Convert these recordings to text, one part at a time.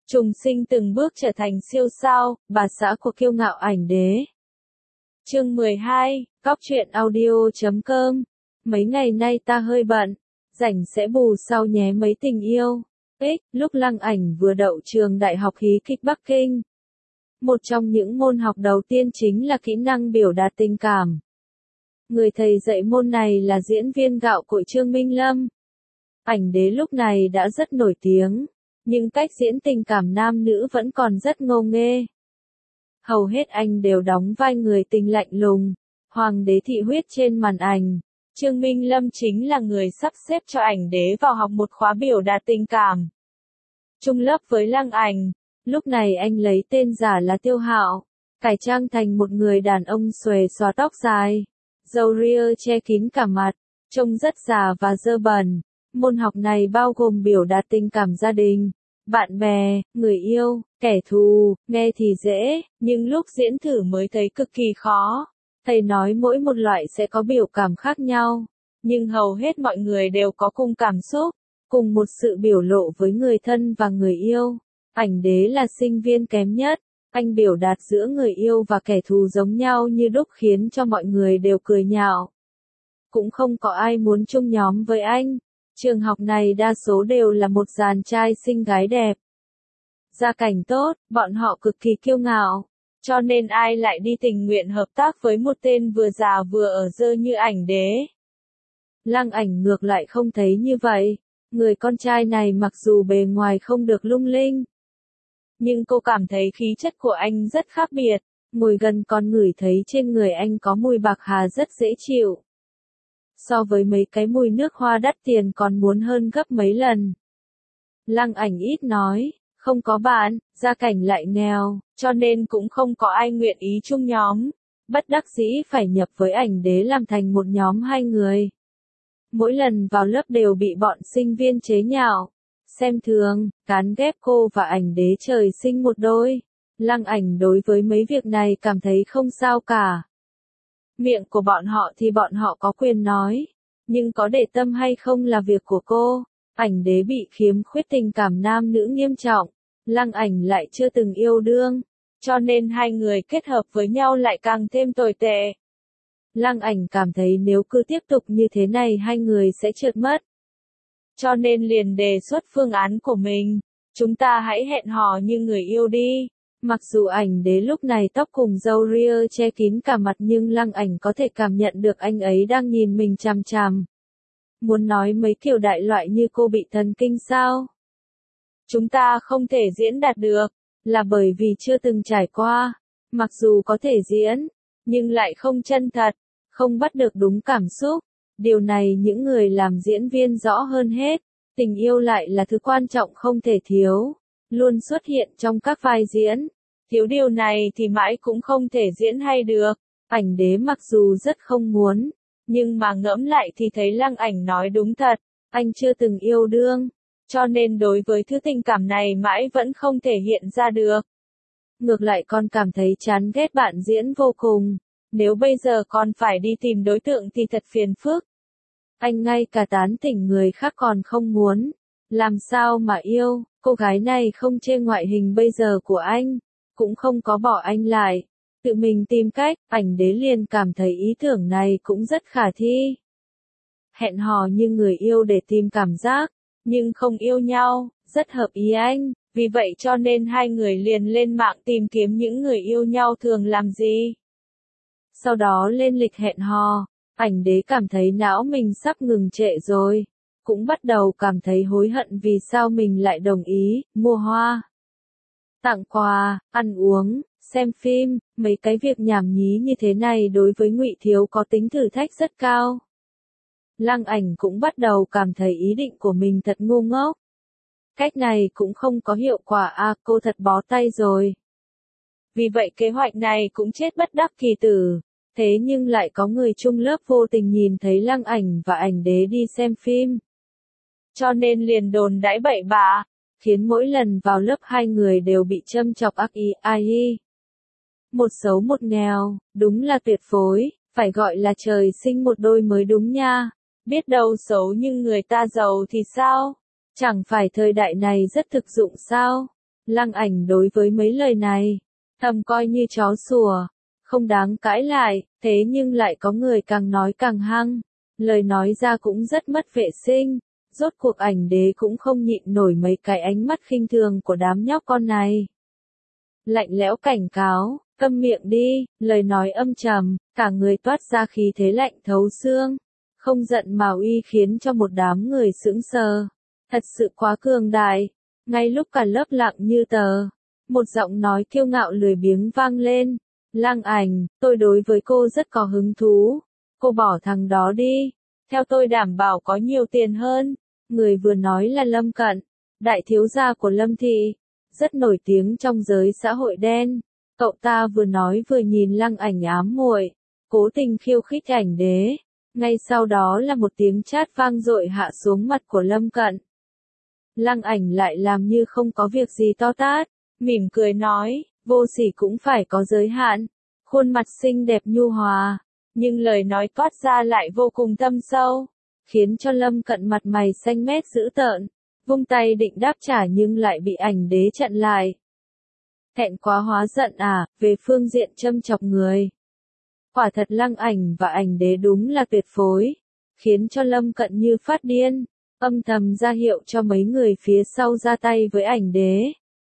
Trùng sinh từng bước trở thành siêu sao, bà xã của kiêu ngạo ảnh đế. Chương 12, Cóc truyện audio.com. Mấy ngày nay ta hơi bận, rảnh sẽ bù sau nhé mấy tình yêu. Lúc Lăng Ảnh vừa đậu trường Đại học Hí kịch Bắc Kinh. Một trong những môn học đầu tiên chính là kỹ năng biểu đạt tình cảm. Người thầy dạy môn này là diễn viên gạo cội Trương Minh Lâm. Ảnh đế lúc này đã rất nổi tiếng, nhưng cách diễn tình cảm nam nữ vẫn còn rất ngô nghê. Hầu hết anh đều đóng vai người tình lạnh lùng, hoàng đế thị huyết trên màn ảnh. Trương Minh Lâm chính là người sắp xếp cho ảnh đế vào học một khóa biểu đạt tình cảm. Chung lớp với Lăng Ảnh, lúc này anh lấy tên giả là Tiêu Hạo, cải trang thành một người đàn ông xuề xóa tóc dài, râu ria che kín cả mặt, trông rất già và dơ bẩn. Môn học này bao gồm biểu đạt tình cảm gia đình, bạn bè, người yêu, kẻ thù, nghe thì dễ, nhưng lúc diễn thử mới thấy cực kỳ khó. Thầy nói mỗi một loại sẽ có biểu cảm khác nhau, nhưng hầu hết mọi người đều có cùng cảm xúc, cùng một sự biểu lộ với người thân và người yêu. Ảnh đế là sinh viên kém nhất, anh biểu đạt giữa người yêu và kẻ thù giống nhau như đúc khiến cho mọi người đều cười nhạo. Cũng không có ai muốn chung nhóm với anh. Trường học này đa số đều là một dàn trai xinh gái đẹp. Gia cảnh tốt, bọn họ cực kỳ kiêu ngạo, cho nên ai lại đi tình nguyện hợp tác với một tên vừa già vừa ở dơ như ảnh đế. Lăng Ảnh ngược lại không thấy như vậy, người con trai này mặc dù bề ngoài không được lung linh, nhưng cô cảm thấy khí chất của anh rất khác biệt, ngồi gần còn ngửi thấy trên người anh có mùi bạc hà rất dễ chịu. So với mấy cái mùi nước hoa đắt tiền còn muốn hơn gấp mấy lần. Lăng Ảnh ít nói, không có bạn, gia cảnh lại nghèo, cho nên cũng không có ai nguyện ý chung nhóm. Bất đắc dĩ phải nhập với ảnh đế làm thành một nhóm 2 người. Mỗi lần vào lớp đều bị bọn sinh viên chế nhạo, xem thường, cán ghép cô và ảnh đế trời sinh một đôi. Lăng Ảnh đối với mấy việc này cảm thấy không sao cả. Miệng của bọn họ thì bọn họ có quyền nói, nhưng có để tâm hay không là việc của cô. Ảnh đế bị khiếm khuyết tình cảm nam nữ nghiêm trọng, Lăng Ảnh lại chưa từng yêu đương, cho nên hai người kết hợp với nhau lại càng thêm tồi tệ. Lăng Ảnh cảm thấy nếu cứ tiếp tục như thế này hai người sẽ trượt mất. Cho nên liền đề xuất phương án của mình, chúng ta hãy hẹn hò như người yêu đi. Mặc dù ảnh đế lúc này tóc cùng râu ria che kín cả mặt nhưng Lăng Ảnh có thể cảm nhận được anh ấy đang nhìn mình chằm chằm. Muốn nói mấy kiểu đại loại như cô bị thần kinh sao? Chúng ta không thể diễn đạt được, là bởi vì chưa từng trải qua. Mặc dù có thể diễn, nhưng lại không chân thật, không bắt được đúng cảm xúc. Điều này những người làm diễn viên rõ hơn hết. Tình yêu lại là thứ quan trọng không thể thiếu, luôn xuất hiện trong các vai diễn. Thiếu điều này thì mãi cũng không thể diễn hay được. Ảnh đế mặc dù rất không muốn, nhưng mà ngẫm lại thì thấy Lăng Ảnh nói đúng thật. Anh chưa từng yêu đương, cho nên đối với thứ tình cảm này mãi vẫn không thể hiện ra được. Ngược lại con cảm thấy chán ghét bạn diễn vô cùng. Nếu bây giờ con phải đi tìm đối tượng thì thật phiền phức. Anh ngay cả tán tỉnh người khác còn không muốn. Làm sao mà yêu, cô gái này không chê ngoại hình bây giờ của anh, cũng không có bỏ anh lại. Tự mình tìm cách, ảnh đế liền cảm thấy ý tưởng này cũng rất khả thi. Hẹn hò như người yêu để tìm cảm giác, nhưng không yêu nhau, rất hợp ý anh. Vì vậy cho nên hai người liền lên mạng tìm kiếm những người yêu nhau thường làm gì. Sau đó lên lịch hẹn hò. Ảnh đế cảm thấy não mình sắp ngừng trệ rồi, cũng bắt đầu cảm thấy hối hận vì sao mình lại đồng ý, mua hoa, tặng quà, ăn uống, xem phim, mấy cái việc nhảm nhí như thế này đối với Ngụy Thiếu có tính thử thách rất cao. Lăng Ảnh cũng bắt đầu cảm thấy ý định của mình thật ngu ngốc. Cách này cũng không có hiệu quả cô thật bó tay rồi. Vì vậy kế hoạch này cũng chết bất đắc kỳ tử. Thế nhưng lại có người chung lớp vô tình nhìn thấy Lăng Ảnh và ảnh đế đi xem phim. Cho nên liền đồn đãi bậy bạ, khiến mỗi lần vào lớp hai người đều bị châm chọc ác ý ai. Một xấu một nghèo, đúng là tuyệt phối, phải gọi là trời sinh một đôi mới đúng nha. Biết đâu xấu nhưng người ta giàu thì sao? Chẳng phải thời đại này rất thực dụng sao? Lăng Ảnh đối với mấy lời này, thầm coi như chó sủa, không đáng cãi lại, thế nhưng lại có người càng nói càng hăng, lời nói ra cũng rất mất vệ sinh, rốt cuộc Ảnh Đế cũng không nhịn nổi mấy cái ánh mắt khinh thường của đám nhóc con này. Lạnh lẽo cảnh cáo, câm miệng đi, lời nói âm trầm, cả người toát ra khí thế lạnh thấu xương, không giận mà uy khiến cho một đám người sững sờ, thật sự quá cường đại. Ngay lúc cả lớp lặng như tờ, một giọng nói kiêu ngạo lười biếng vang lên, Lăng Ảnh, tôi đối với cô rất có hứng thú, cô bỏ thằng đó đi, theo tôi đảm bảo có nhiều tiền hơn. Người vừa nói là Lâm Cận, đại thiếu gia của Lâm Thị, rất nổi tiếng trong giới xã hội đen. Cậu ta vừa nói vừa nhìn Lăng Ảnh ám muội, cố tình khiêu khích Ảnh Đế. Ngay sau đó là một tiếng chát vang dội hạ xuống mặt của Lâm Cận. Lăng Ảnh lại làm như không có việc gì to tát, mỉm cười nói, vô sỉ cũng phải có giới hạn. Khuôn mặt xinh đẹp nhu hòa, nhưng lời nói toát ra lại vô cùng thâm sâu, khiến cho Lâm Cận mặt mày xanh mét dữ tợn, vung tay định đáp trả nhưng lại bị Ảnh Đế chặn lại. Thẹn quá hóa giận à, về phương diện châm chọc người. Quả thật Lăng Ảnh và Ảnh Đế đúng là tuyệt phối, khiến cho Lâm Cận như phát điên, âm thầm ra hiệu cho mấy người phía sau ra tay với Ảnh Đế.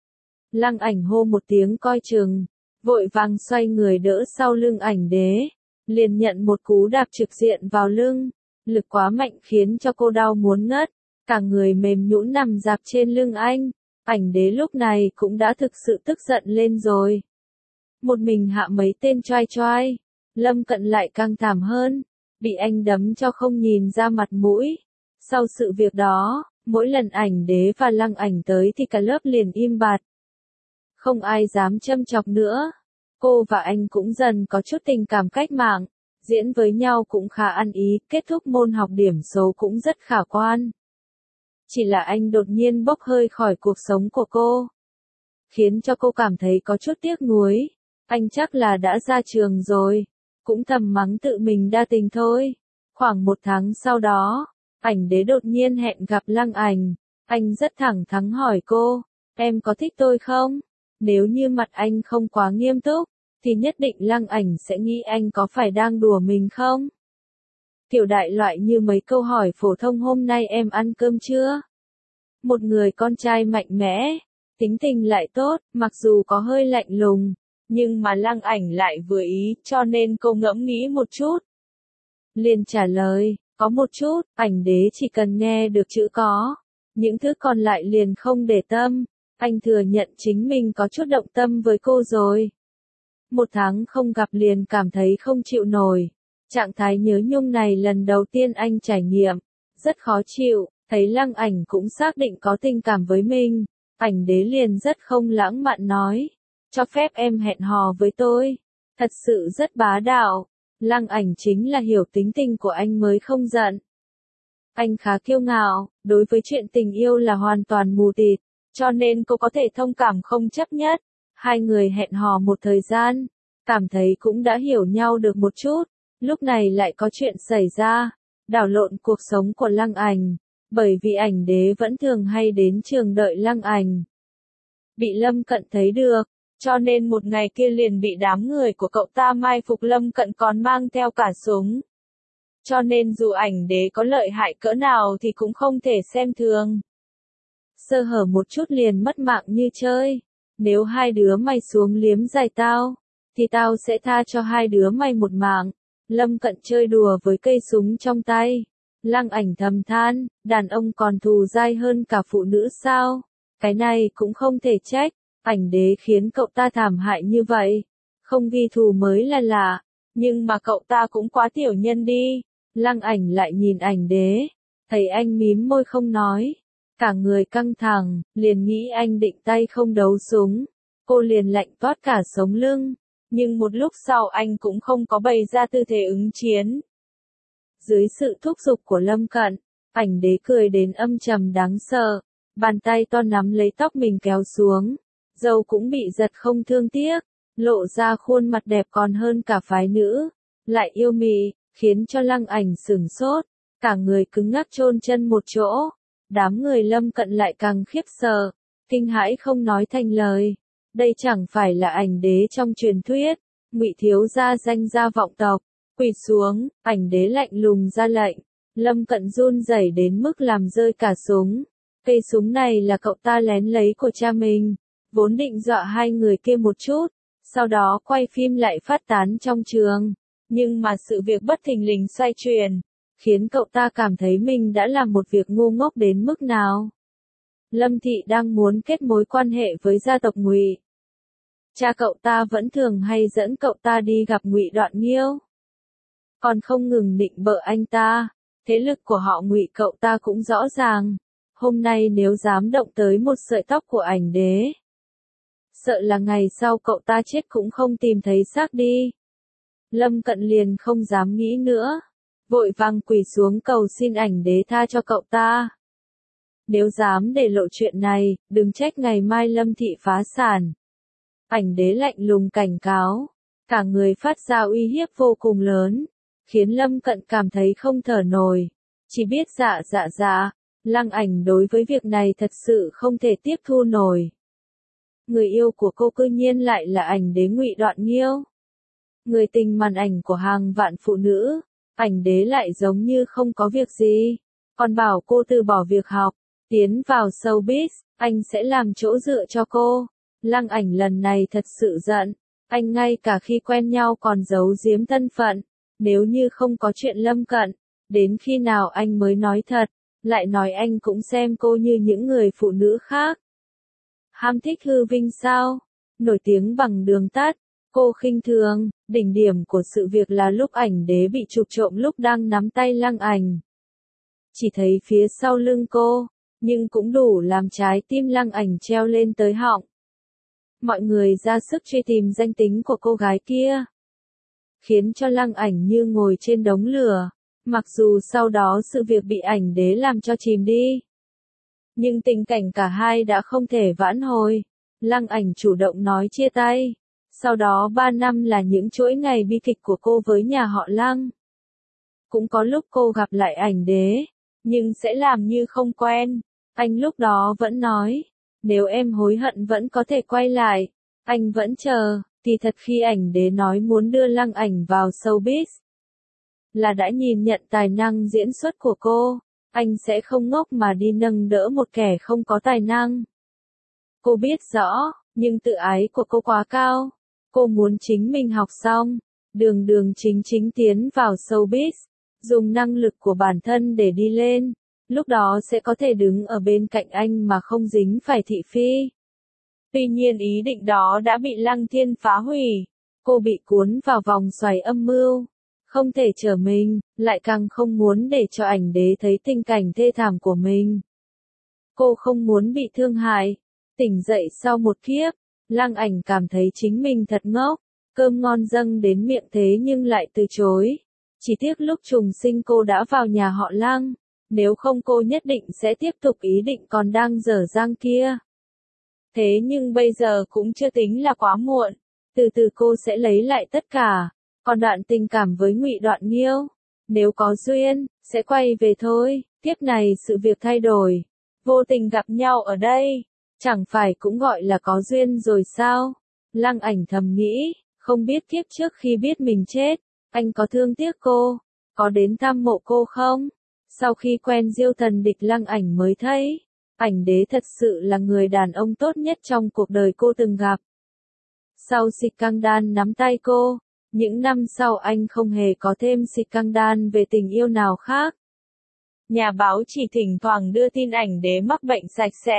Lăng Ảnh hô một tiếng coi chừng, vội vàng xoay người đỡ sau lưng Ảnh Đế, liền nhận một cú đạp trực diện vào lưng, lực quá mạnh khiến cho cô đau muốn ngất, cả người mềm nhũn nằm dạp trên lưng anh. Ảnh Đế lúc này cũng đã thực sự tức giận lên rồi. Một mình hạ mấy tên choai choai, Lâm Cận lại căng thảm hơn, bị anh đấm cho không nhìn ra mặt mũi. Sau sự việc đó, mỗi lần Ảnh Đế và Lăng Ảnh tới thì cả lớp liền im bặt. Không ai dám châm chọc nữa. Cô và anh cũng dần có chút tình cảm cách mạng, diễn với nhau cũng khá ăn ý, kết thúc môn học điểm số cũng rất khả quan. Chỉ là anh đột nhiên bốc hơi khỏi cuộc sống của cô, khiến cho cô cảm thấy có chút tiếc nuối. Anh chắc là đã ra trường rồi, cũng thầm mắng tự mình đa tình thôi. Khoảng 1 tháng sau đó, Ảnh Đế đột nhiên hẹn gặp Lăng Ảnh. Anh rất thẳng thắn hỏi cô, em có thích tôi không? Nếu như mặt anh không quá nghiêm túc, thì nhất định Lăng Ảnh sẽ nghĩ anh có phải đang đùa mình không? Kiểu đại loại như mấy câu hỏi phổ thông hôm nay em ăn cơm chưa? Một người con trai mạnh mẽ, tính tình lại tốt, mặc dù có hơi lạnh lùng, nhưng mà Lăng Ảnh lại vừa ý, cho nên cô ngẫm nghĩ một chút. Liền trả lời, có một chút. Ảnh Đế chỉ cần nghe được chữ có, những thứ còn lại liền không để tâm. Anh thừa nhận chính mình có chút động tâm với cô rồi. 1 tháng không gặp liền cảm thấy không chịu nổi. Trạng thái nhớ nhung này lần đầu tiên anh trải nghiệm, rất khó chịu, thấy Lăng Ảnh cũng xác định có tình cảm với mình. Ảnh Đế liền rất không lãng mạn nói, cho phép em hẹn hò với tôi. Thật sự rất bá đạo. Lăng Ảnh chính là hiểu tính tình của anh mới không giận. Anh khá kiêu ngạo, đối với chuyện tình yêu là hoàn toàn mù tịt, cho nên cô có thể thông cảm không chấp nhất. Hai người hẹn hò một thời gian, cảm thấy cũng đã hiểu nhau được một chút. Lúc này lại có chuyện xảy ra, đảo lộn cuộc sống của Lăng Ảnh, bởi vì Ảnh Đế vẫn thường hay đến trường đợi Lăng Ảnh. Bị Lâm Cận thấy được, cho nên một ngày kia liền bị đám người của cậu ta mai phục. Lâm Cận còn mang theo cả súng. Cho nên dù Ảnh Đế có lợi hại cỡ nào thì cũng không thể xem thường. Sơ hở một chút liền mất mạng như chơi. Nếu hai đứa mày xuống liếm giày tao, thì tao sẽ tha cho hai đứa mày một mạng. Lâm Cận chơi đùa với cây súng trong tay. Lăng Ảnh thầm than, đàn ông còn thù dai hơn cả phụ nữ sao? Cái này cũng không thể trách. Ảnh Đế khiến cậu ta thảm hại như vậy, không ghi thù mới là lạ, nhưng mà cậu ta cũng quá tiểu nhân đi. Lăng Ảnh lại nhìn Ảnh Đế, thấy anh mím môi không nói, cả người căng thẳng, liền nghĩ anh định tay không đấu súng. Cô liền lạnh toát cả sống lưng, nhưng một lúc sau anh cũng không có bày ra tư thế ứng chiến. Dưới sự thúc giục của Lâm Cận, Ảnh Đế cười đến âm trầm đáng sợ, bàn tay to nắm lấy tóc mình kéo xuống. Dâu cũng bị giật không thương tiếc, lộ ra khuôn mặt đẹp còn hơn cả phái nữ, lại yêu mị, khiến cho Lăng Ảnh sửng sốt, cả người cứng ngắc chôn chân một chỗ. Đám người Lâm Cận lại càng khiếp sợ, kinh hãi không nói thành lời. Đây chẳng phải là ảnh đế trong truyền thuyết, Ngụy thiếu gia danh gia vọng tộc. Quỳ xuống, ảnh đế lạnh lùng ra lệnh. Lâm Cận run rẩy đến mức làm rơi cả súng. Cây súng này là cậu ta lén lấy của cha mình, vốn định dọa hai người kia một chút, sau đó quay phim lại phát tán trong trường. Nhưng mà sự việc bất thình lình xoay chuyển, khiến cậu ta cảm thấy mình đã làm một việc ngu ngốc đến mức nào. Lâm Thị đang muốn kết mối quan hệ với gia tộc Ngụy. Cha cậu ta vẫn thường hay dẫn cậu ta đi gặp Ngụy Đoạn Nghiêu, còn không ngừng định bợ anh ta. Thế lực của họ Ngụy cậu ta cũng rõ ràng. Hôm nay nếu dám động tới một sợi tóc của ảnh đế, sợ là ngày sau cậu ta chết cũng không tìm thấy xác đi. Lâm Cận liền không dám nghĩ nữa, vội vàng quỳ xuống cầu xin ảnh đế tha cho cậu ta. Nếu dám để lộ chuyện này, đừng trách ngày mai Lâm Thị phá sản. Ảnh đế lạnh lùng cảnh cáo, cả người phát ra uy hiếp vô cùng lớn, khiến Lâm Cận cảm thấy không thở nổi. Chỉ biết dạ, Lăng Ảnh đối với việc này thật sự không thể tiếp thu nổi. Người yêu của cô cư nhiên lại là ảnh đế Ngụy Đoạn Nghiêu, người tình màn ảnh của hàng vạn phụ nữ. Ảnh đế lại giống như không có việc gì, còn bảo cô từ bỏ việc học, tiến vào showbiz, anh sẽ làm chỗ dựa cho cô. Lăng Ảnh lần này thật sự giận, anh ngay cả khi quen nhau còn giấu giếm thân phận. Nếu như không có chuyện Lâm Cận, đến khi nào anh mới nói thật, lại nói anh cũng xem cô như những người phụ nữ khác. Ham thích hư vinh sao? Nổi tiếng bằng đường tắt, cô khinh thường. Đỉnh điểm của sự việc là lúc ảnh đế bị chụp trộm lúc đang nắm tay Lăng Ảnh. Chỉ thấy phía sau lưng cô, nhưng cũng đủ làm trái tim Lăng Ảnh treo lên tới họng. Mọi người ra sức truy tìm danh tính của cô gái kia, khiến cho Lăng Ảnh như ngồi trên đống lửa. Mặc dù sau đó sự việc bị ảnh đế làm cho chìm đi, nhưng tình cảnh cả hai đã không thể vãn hồi. Lăng Ảnh chủ động nói chia tay. Sau đó 3 năm là những chuỗi ngày bi kịch của cô với nhà họ Lăng. Cũng có lúc cô gặp lại ảnh đế, nhưng sẽ làm như không quen. Anh lúc đó vẫn nói, nếu em hối hận vẫn có thể quay lại. Anh vẫn chờ. Thì thật khi ảnh đế nói muốn đưa Lăng Ảnh vào showbiz, là đã nhìn nhận tài năng diễn xuất của cô. Anh sẽ không ngốc mà đi nâng đỡ một kẻ không có tài năng. Cô biết rõ, nhưng tự ái của cô quá cao. Cô muốn chính mình học xong, đường chính tiến vào showbiz, dùng năng lực của bản thân để đi lên. Lúc đó sẽ có thể đứng ở bên cạnh anh mà không dính phải thị phi. Tuy nhiên ý định đó đã bị Lăng Thiên phá hủy. Cô bị cuốn vào vòng xoáy âm mưu, không thể trở mình, lại càng không muốn để cho ảnh đế thấy tình cảnh thê thảm của mình. Cô không muốn bị thương hại. Tỉnh dậy sau một kiếp, Lăng Ảnh cảm thấy chính mình thật ngốc. Cơm ngon dâng đến miệng thế nhưng lại từ chối. Chỉ tiếc lúc trùng sinh cô đã vào nhà họ Lăng. Nếu không cô nhất định sẽ tiếp tục ý định còn đang dở dang kia. Thế nhưng bây giờ cũng chưa tính là quá muộn. Từ từ cô sẽ lấy lại tất cả. Còn đoạn tình cảm với Ngụy Đoạn Nghiêu, nếu có duyên, sẽ quay về thôi. Tiếp này sự việc thay đổi. Vô tình gặp nhau ở đây, chẳng phải cũng gọi là có duyên rồi sao? Lăng Ảnh thầm nghĩ, không biết kiếp trước khi biết mình chết, anh có thương tiếc cô, có đến thăm mộ cô không? Sau khi quen Diêu Thần Địch Lăng Ảnh mới thấy, ảnh đế thật sự là người đàn ông tốt nhất trong cuộc đời cô từng gặp. Sau scandal nắm tay cô, những năm sau anh không hề có thêm scandal về tình yêu nào khác. Nhà báo chỉ thỉnh thoảng đưa tin ảnh đế mắc bệnh sạch sẽ.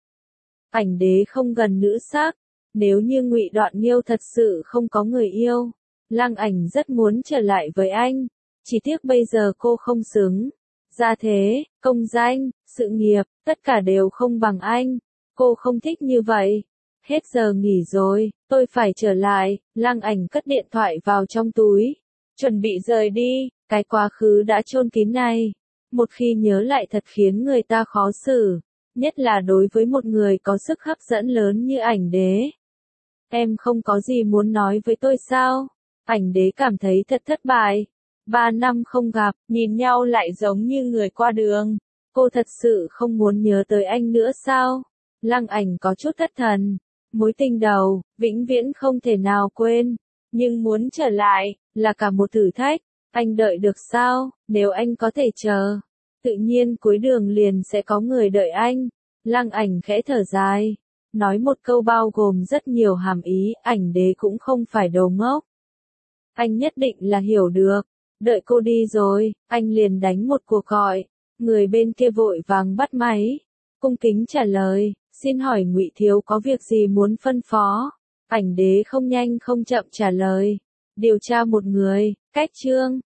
Ảnh đế không gần nữ sắc. Nếu như Ngụy Đoạn Nghiêu thật sự không có người yêu, Lăng Ảnh rất muốn trở lại với anh. Chỉ tiếc bây giờ cô không xứng. Gia thế, công danh, sự nghiệp, tất cả đều không bằng anh. Cô không thích như vậy. Hết giờ nghỉ rồi, tôi phải trở lại. Lăng Ảnh cất điện thoại vào trong túi, chuẩn bị rời đi. Cái quá khứ đã chôn kín này, một khi nhớ lại thật khiến người ta khó xử, nhất là đối với một người có sức hấp dẫn lớn như ảnh đế. Em không có gì muốn nói với tôi sao? Ảnh đế cảm thấy thật thất bại. 3 năm không gặp, nhìn nhau lại giống như người qua đường. Cô thật sự không muốn nhớ tới anh nữa sao? Lăng Ảnh có chút thất thần. Mối tình đầu, vĩnh viễn không thể nào quên. Nhưng muốn trở lại, là cả một thử thách. Anh đợi được sao, nếu anh có thể chờ. Tự nhiên cuối đường liền sẽ có người đợi anh. Lăng Ảnh khẽ thở dài. Nói một câu bao gồm rất nhiều hàm ý, Ảnh Đế cũng không phải đồ ngốc. Anh nhất định là hiểu được. Đợi cô đi rồi, anh liền đánh một cuộc gọi. Người bên kia vội vàng bắt máy. Cung kính trả lời, xin hỏi Ngụy Thiếu có việc gì muốn phân phó? Ảnh Đế không nhanh không chậm trả lời. Điều tra một người, cách Trương.